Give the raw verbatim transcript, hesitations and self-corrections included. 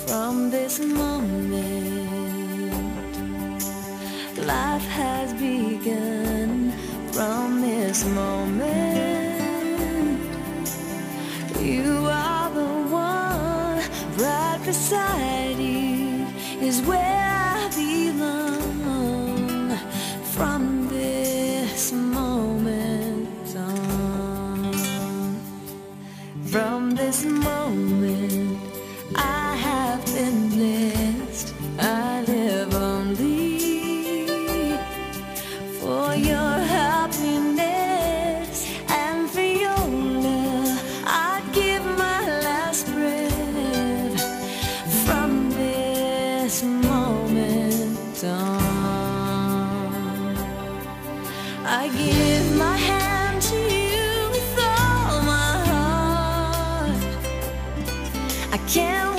From this moment, life has begun. From this moment, you are the one. Right beside you is where I belong. From this moment on, from this moment, I have been blessed. I live only for your happiness and for your love. I'd give my last breath. From this moment on, I give my hand to you with all my heart. I can't